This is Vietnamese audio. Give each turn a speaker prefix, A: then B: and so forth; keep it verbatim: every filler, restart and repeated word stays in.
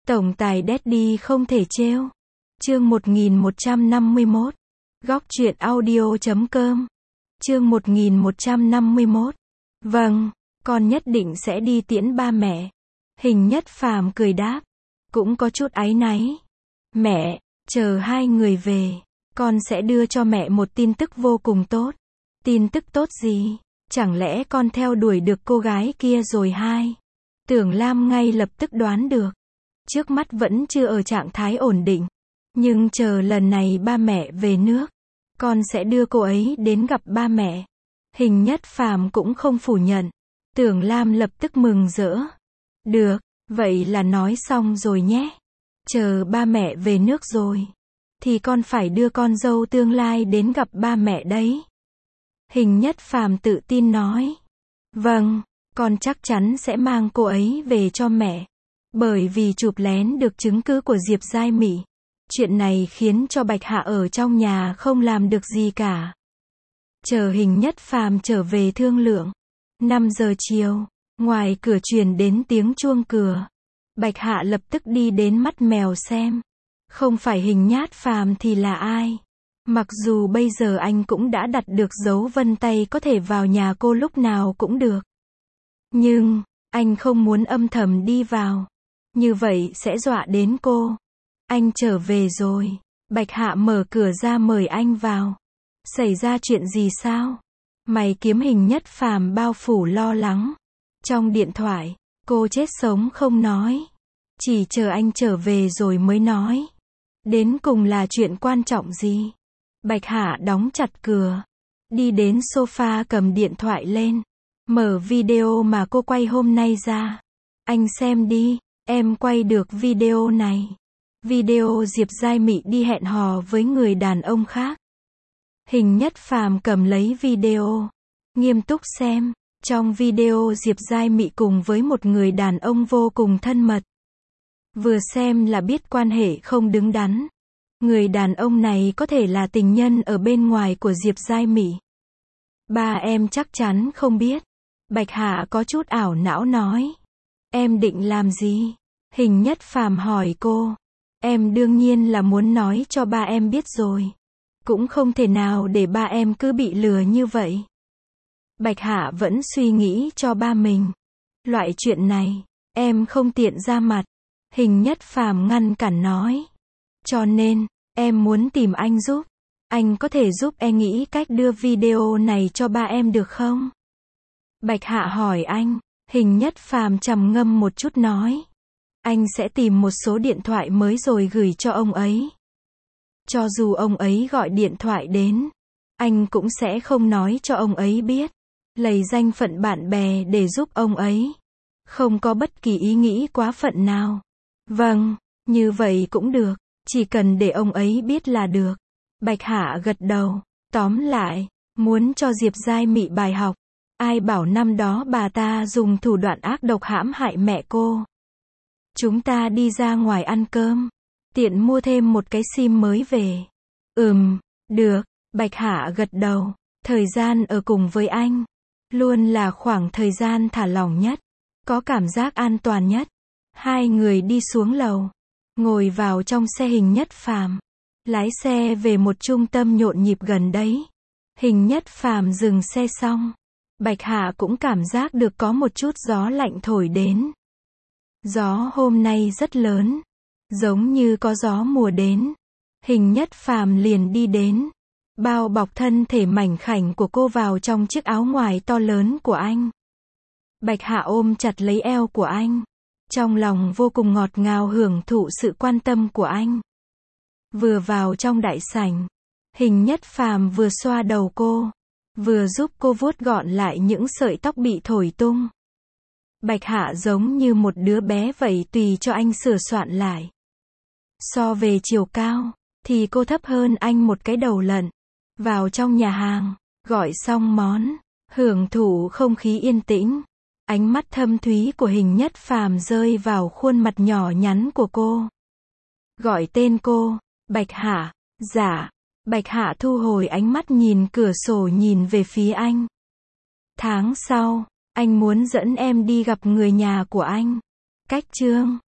A: Tổng tài Daddy không thể trêu. Chương một nghìn một trăm năm mươi mốt. Góc truyện audio chấm com. Chương một nghìn một trăm năm mươi mốt. Vâng, con nhất định sẽ đi tiễn ba mẹ. Hình Nhất Phàm cười đáp, cũng có chút áy náy. Mẹ, chờ hai người về, con sẽ đưa cho mẹ một tin tức vô cùng tốt. Tin tức tốt gì? Chẳng lẽ con theo đuổi được cô gái kia rồi hai? Tưởng Lam ngay lập tức đoán được. Trước mắt vẫn chưa ở trạng thái ổn định. Nhưng chờ lần này ba mẹ về nước, con sẽ đưa cô ấy đến gặp ba mẹ. Hình Nhất Phàm cũng không phủ nhận. Tưởng Lam lập tức mừng rỡ. Được, vậy là nói xong rồi nhé. Chờ ba mẹ về nước rồi, thì con phải đưa con dâu tương lai đến gặp ba mẹ đấy. Hình Nhất Phàm tự tin nói. Vâng, con chắc chắn sẽ mang cô ấy về cho mẹ. Bởi vì chụp lén được chứng cứ của Diệp Giai Mị. Chuyện này khiến cho Bạch Hạ ở trong nhà không làm được gì cả. Chờ Hình Nhất Phàm trở về thương lượng. năm giờ chiều, ngoài cửa truyền đến tiếng chuông cửa. Bạch Hạ lập tức đi đến mắt mèo xem. Không phải Hình Nhất Phàm thì là ai? Mặc dù bây giờ anh cũng đã đặt được dấu vân tay có thể vào nhà cô lúc nào cũng được. Nhưng, anh không muốn âm thầm đi vào. Như vậy sẽ dọa đến cô. Anh trở về rồi. Bạch Hạ mở cửa ra mời anh vào. Xảy ra chuyện gì sao? Mày kiếm Hình Nhất Phàm bao phủ lo lắng. Trong điện thoại, cô chết sống không nói. Chỉ chờ anh trở về rồi mới nói. Đến cùng là chuyện quan trọng gì? Bạch Hạ đóng chặt cửa. Đi đến sofa cầm điện thoại lên. Mở video mà cô quay hôm nay ra. Anh xem đi, em quay được video này. Video Diệp Giai Mị đi hẹn hò với người đàn ông khác. Hình Nhất Phàm cầm lấy video. Nghiêm túc xem. Trong video Diệp Giai Mị cùng với một người đàn ông vô cùng thân mật. Vừa xem là biết quan hệ không đứng đắn. Người đàn ông này có thể là tình nhân ở bên ngoài của Diệp Giai Mị. Ba em chắc chắn không biết. Bạch Hạ có chút ảo não nói. Em định làm gì? Hình Nhất Phàm hỏi cô. Em đương nhiên là muốn nói cho ba em biết rồi. Cũng không thể nào để ba em cứ bị lừa như vậy. Bạch Hạ vẫn suy nghĩ cho ba mình. Loại chuyện này, em không tiện ra mặt. Hình Nhất Phàm ngăn cản nói. Cho nên, em muốn tìm anh giúp. Anh có thể giúp em nghĩ cách đưa video này cho ba em được không? Bạch Hạ hỏi anh. Hình Nhất Phàm trầm ngâm một chút nói. Anh sẽ tìm một số điện thoại mới rồi gửi cho ông ấy. Cho dù ông ấy gọi điện thoại đến, anh cũng sẽ không nói cho ông ấy biết. Lấy danh phận bạn bè để giúp ông ấy. Không có bất kỳ ý nghĩ quá phận nào. Vâng, như vậy cũng được. Chỉ cần để ông ấy biết là được. Bạch Hạ gật đầu. Tóm lại, muốn cho Diệp Giai Mị bài học. Ai bảo năm đó bà ta dùng thủ đoạn ác độc hãm hại mẹ cô. Chúng ta đi ra ngoài ăn cơm. Tiện mua thêm một cái sim mới về. Ừm, được. Bạch Hạ gật đầu. Thời gian ở cùng với anh luôn là khoảng thời gian thả lỏng nhất. Có cảm giác an toàn nhất. Hai người đi xuống lầu. Ngồi vào trong xe Hình Nhất Phàm. Lái xe về một trung tâm nhộn nhịp gần đấy. Hình Nhất Phàm dừng xe xong. Bạch Hạ cũng cảm giác được có một chút gió lạnh thổi đến. Gió hôm nay rất lớn. Giống như có gió mùa đến. Hình Nhất Phàm liền đi đến. Bao bọc thân thể mảnh khảnh của cô vào trong chiếc áo ngoài to lớn của anh. Bạch Hạ ôm chặt lấy eo của anh. Trong lòng vô cùng ngọt ngào hưởng thụ sự quan tâm của anh. Vừa vào trong đại sảnh. Hình Nhất Phàm vừa xoa đầu cô. Vừa giúp cô vuốt gọn lại những sợi tóc bị thổi tung. Bạch Hạ giống như một đứa bé vậy tùy cho anh sửa soạn lại. So về chiều cao, thì cô thấp hơn anh một cái đầu lận. Vào trong nhà hàng, gọi xong món, hưởng thụ không khí yên tĩnh. Ánh mắt thâm thúy của Hình Nhất Phàm rơi vào khuôn mặt nhỏ nhắn của cô. Gọi tên cô, Bạch Hạ. Dạ. Bạch Hạ thu hồi ánh mắt nhìn cửa sổ nhìn về phía anh. Tháng sau, anh muốn dẫn em đi gặp người nhà của anh. Cách Trương.